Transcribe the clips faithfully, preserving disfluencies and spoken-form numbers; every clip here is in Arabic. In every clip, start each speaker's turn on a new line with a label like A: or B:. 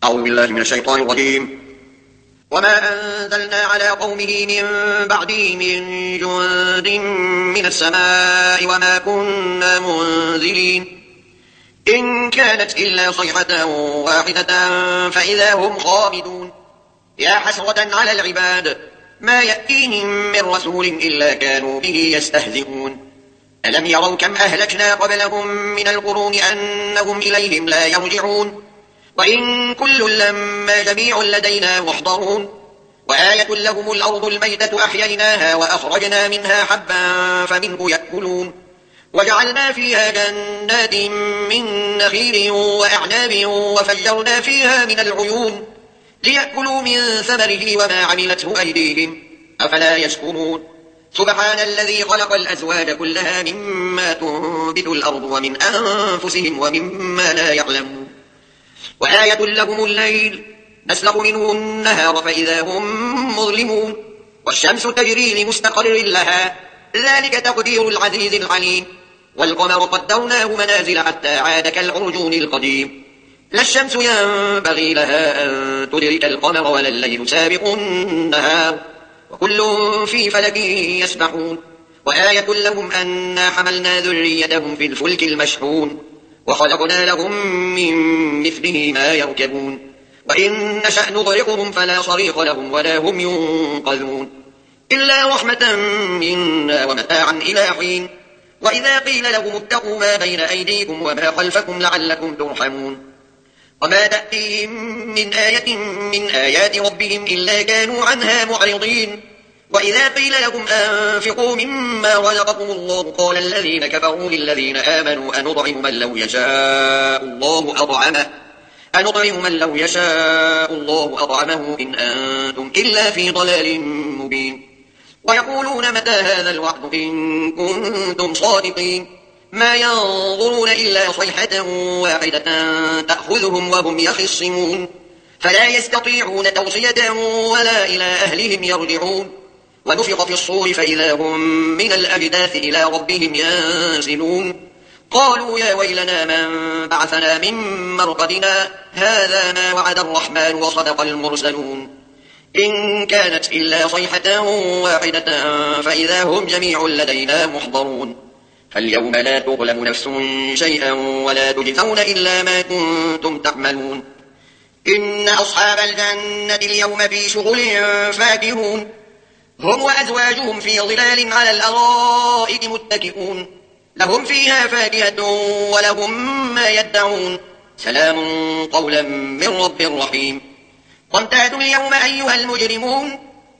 A: أعوذ بالله من الشيطان الرجيم. وما أنزلنا على قومه من بعده من جند من السماء وما كنا منزلين إن كانت إلا صيحة واحدة فإذا هم خامدون. يا حسرة على العباد ما يأتيهم من رسول إلا كانوا به يستهزئون. ألم يروا كم أهلكنا قبلهم من القرون أنهم إليهم لا يرجعون وإن كل لما جميع لدينا محضرون. وآية لهم الأرض الميتة أحييناها وأخرجنا منها حبا فمنه يأكلون وجعلنا فيها جنات من نخيل وأعناب وفجرنا فيها من العيون ليأكلوا من ثمره وما عملته أيديهم أفلا يشكرون. سبحان الذي خلق الأزواج كلها مما تنبت الأرض ومن أنفسهم ومما لا يعلمون. وآية لهم الليل نسلخ منه النهار فإذا هم مظلمون والشمس تجري لمستقر لها ذلك تقدير العزيز العليم. والقمر قدرناه منازل حتى عاد كالعرجون القديم. لا الشمس ينبغي لها أن تدرك القمر ولا الليل سابق النهار وكل في فلك يسبحون. وآية لهم أنا حملنا ذريتهم في الفلك المشحون وخلقنا لهم من مثله ما يركبون وإن نشأ نغرقهم فلا صريخ لهم ولا هم ينقذون إلا رحمة منا ومتاعا إلى حين. وإذا قيل لهم اتقوا ما بين أيديكم وما خلفكم لعلكم ترحمون. وما تأتيهم من آية من آيات ربهم إلا كانوا عنها معرضين. وإذا قيل لهم أنفقوا مما رزقكم الله قال الذين كفروا للذين آمنوا أنطعم من لو يشاء الله أطعمه أنطعم من لو يشاء الله أطعمه إن أنتم إلا في ضلال مبين. ويقولون متى هذا الوعد إن كنتم صادقين ما ينظرون إلا صيحة واحدة تأخذهم وهم يخصمون فلا يستطيعون توصية ولا إلى أهلهم يرجعون. ونفخ في الصور فإذا هم من الأجداث إلى ربهم ينسلون. قالوا يا ويلنا من بعثنا من مرقدنا هذا ما وعد الرحمن وصدق المرسلون إن كانت إلا صيحة واحدة فإذا هم جميع لدينا محضرون. فاليوم لا تظلم نفس شيئا ولا تجزون إلا ما كنتم تعملون. إن أصحاب الجنة اليوم في شغل فاكهون هم وأزواجهم في ظلال على الأرائك متكئون لهم فيها فاكهة ولهم ما يدعون سلام قولا من رب رحيم. وامتازوا اليوم أيها المجرمون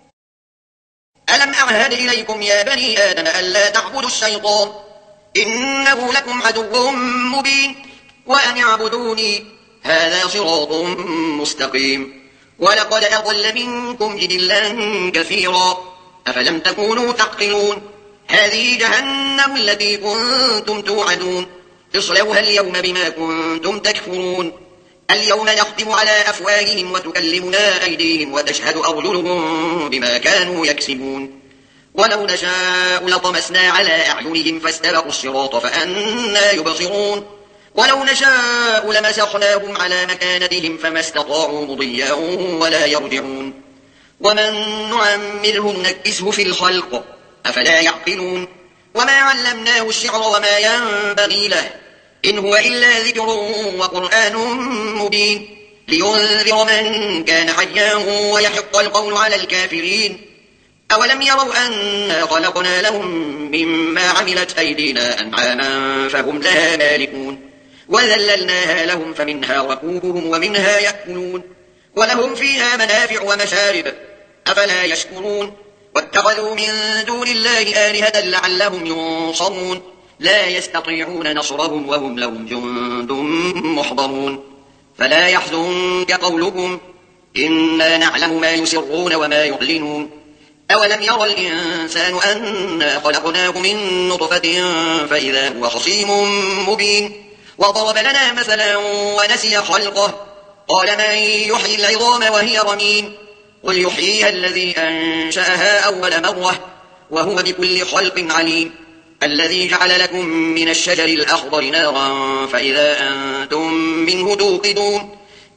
A: ألم أعهد إليكم يا بني آدم ألا تعبدوا الشيطان إنه لكم عدو مبين وأن اعبدوني هذا صراط مستقيم. ولقد أضل منكم جبلا كثيرا أفلم تكونوا تعقلون. هذه جهنم التي كنتم توعدون اصلوها اليوم بما كنتم تكفرون. اليوم نختم على أفواههم وتكلمنا أيديهم وتشهد أرجلهم بما كانوا يكسبون. ولو نشاء لطمسنا على أعينهم فاستبقوا الصراط فأنا يبصرون. ولو نشاء لمسخناهم على مكانتهم فما استطاعوا مضيا ولا يرجعون. ومن نعمره نكسه في الخلق أفلا يعقلون. وما علمناه الشعر وما ينبغي له إن هو إلا ذكر وقرآن مبين لينذر من كان حيا ويحق القول على الكافرين. أولم يروا أنا خلقنا لهم مما عملت أيدينا أنعاما فهم لها مالكون وذللناها لهم فمنها ركوبهم ومنها يأكلون ولهم فيها منافع ومشارب أفلا يشكرون. واتخذوا من دون الله آلهة لعلهم ينصرون لا يستطيعون نصرهم وهم لهم جند محضرون. فلا يحزنك قولهم إنا نعلم ما يسرون وما يعلنون. أولم يرى الإنسان أنا خلقناه من نطفة فإذا هو خصيم مبين. وضرب لنا مثلا ونسي خلقه قال من يحيي العظام وهي رميم قل يحييها الذي أنشأها أول مرة وهو بكل خلق عليم. الذي جعل لكم من الشجر الأخضر نارا فإذا أنتم منه توقدون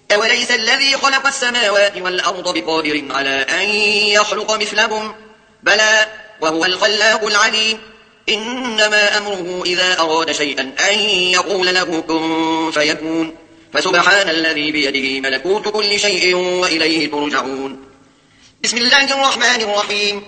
A: أوليس الذي خلق السماوات والأرض بقادر على أن يخلق مثلهم؟ بلى وهو الخلاق العليم. إنما أمره إذا أراد شيئا أن يقول له كن فيكون. فسبحان الذي بيده ملكوت كل شيء وإليه ترجعون. بسم الله الرحمن الرحيم.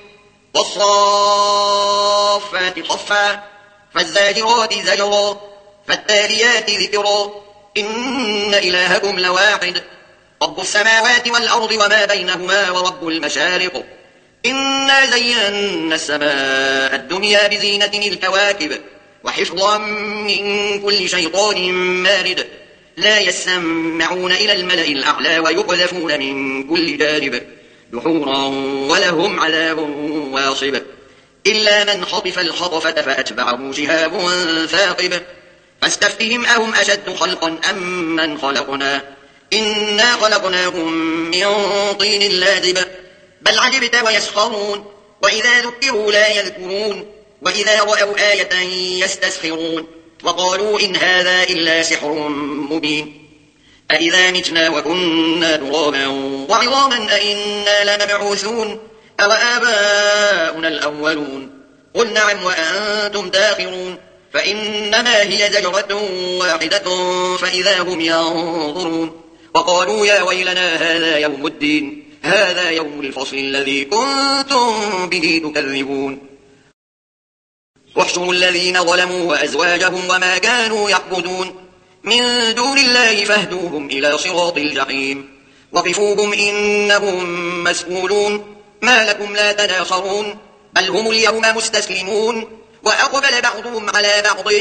A: والصافات صفا فالزاجرات زجرا فالتاليات ذكرا إن إلهكم لواحد رب السماوات والأرض وما بينهما ورب المشارق. إنا زينا السماء الدنيا بزينة الكواكب وحفظا من كل شيطان مارد لا يسمعون إلى الملأ الأعلى ويقذفون من كل جانب دحورا ولهم عذاب واصب إلا من خطف الخطفة فأتبعه شهاب ثاقب. فاستفتهم أهم أشد خلقا أم من خلقنا إنا خلقناهم من طين لازب بل عجبت ويسخرون وإذا ذكروا لا يذكرون وإذا رأوا آية يستسخرون وقالوا إن هذا إلا سحر مبين. أإذا متنا وكنا ترابا وعظاما أإنا لمبعوثون أو آباؤنا الأولون قل نعم وأنتم داخرون. فإنما هي زجرة واحدة فإذا هم ينظرون وقالوا يا ويلنا هذا يوم الدين هذا يوم الفصل الذي كنتم به تكذبون. واحشروا الذين ظلموا وأزواجهم وما كانوا يعبدون من دون الله فاهدوهم إلى صراط الجحيم وقفوهم إنهم مسؤولون. ما لكم لا تناصرون بل هم اليوم مستسلمون وأقبل بعضهم على بعض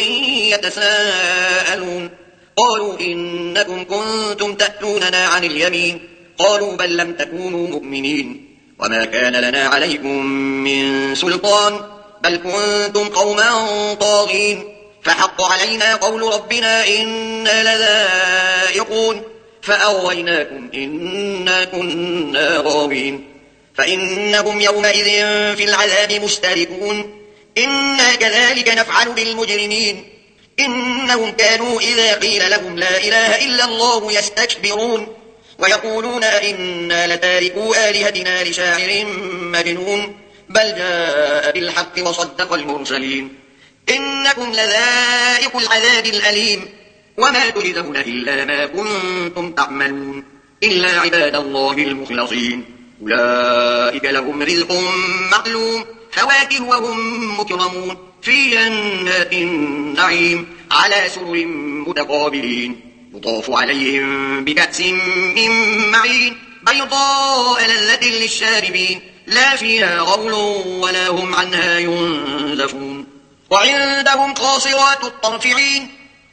A: يتساءلون قالوا إنكم كنتم تأتوننا عن اليمين قالوا بل لم تكونوا مؤمنين وما كان لنا عليكم من سلطان بل كنتم قوما طاغين فحق علينا قول ربنا إنا لذائقون فأغويناكم إنا كنا غاوين. فإنهم يومئذ في العذاب مشتركون إنا كذلك نفعل بالمجرمين إنهم كانوا إذا قيل لهم لا إله إلا الله يستكبرون ويقولون إنا لتاركوا آلهتنا لشاعر مجنون بل جاء بالحق وصدق المرسلين. إنكم لذائق العذاب الأليم وما تجزون إلا ما كنتم تعملون إلا عباد الله المخلصين أولئك لهم رزق معلوم فواكه وهم مكرمون في جنات النعيم على سرر متقابلين يطاف عليهم بكأس من معين بيضاء لذة للشاربين لا فيها غول ولا هم عنها ينزفون. وعندهم قاصرات الطرف عين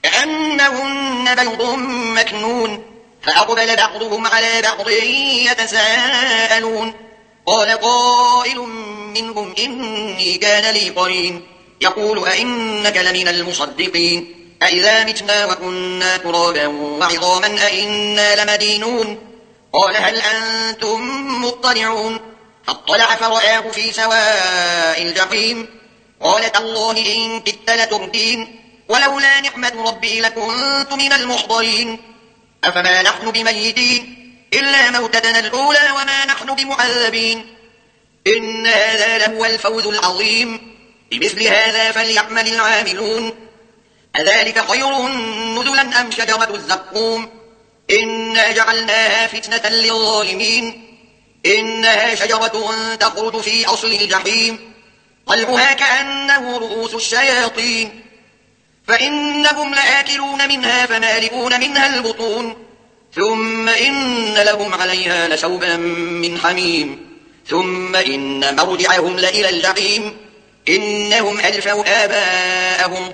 A: كأنهن بيض مكنون فأقبل بعضهم على بعض يتساءلون قال قائل منهم إني كان لي قرين يقول أئنك لمن المصدقين أئذا متنا وكنا ترابا وعظاما أئنا لمدينون قال هل أنتم مطلعون فاطلع فرآه في سواء الجحيم قال تالله إن كدت لتردين ولولا نعمة ربي لكنت من المحضرين أفما نحن بميتين إلا موتتنا الأولى وما نحن بمعذبين إن هذا لهو الفوز العظيم بمثل هذا فليعمل العاملون أذلك خير نزلا أم شجرة الزقوم إنا جعلناها فتنة للظالمين إنها شجرة تخرج في أصل الجحيم طلعها كأنه رؤوس الشياطين فإنهم لآكلون منها فمالئون منها البطون ثم إن لهم عليها لشوبا من حميم ثم إن مرجعهم لإلى الجحيم إنهم ألفوا آباءهم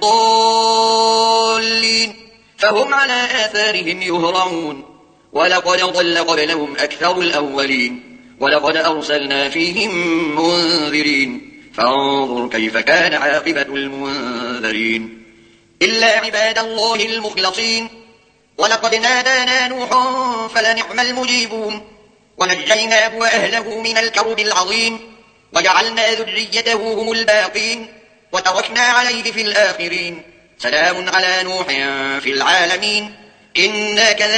A: ضالين فهم على آثارهم يهرعون ولقد ضل قبلهم أكثر الأولين ولقد أرسلنا فيهم منذرين فانظر كيف كان عاقبة المنذرين إلا عباد الله المخلصين ولقد نادانا نوح فلنعم المجيبون ونجيناه وأهله من الكرب العظيم وجعلنا ذريته هم الباقين وتركنا عليه في الآخرين سلام على نوح في العالمين إنا كذلك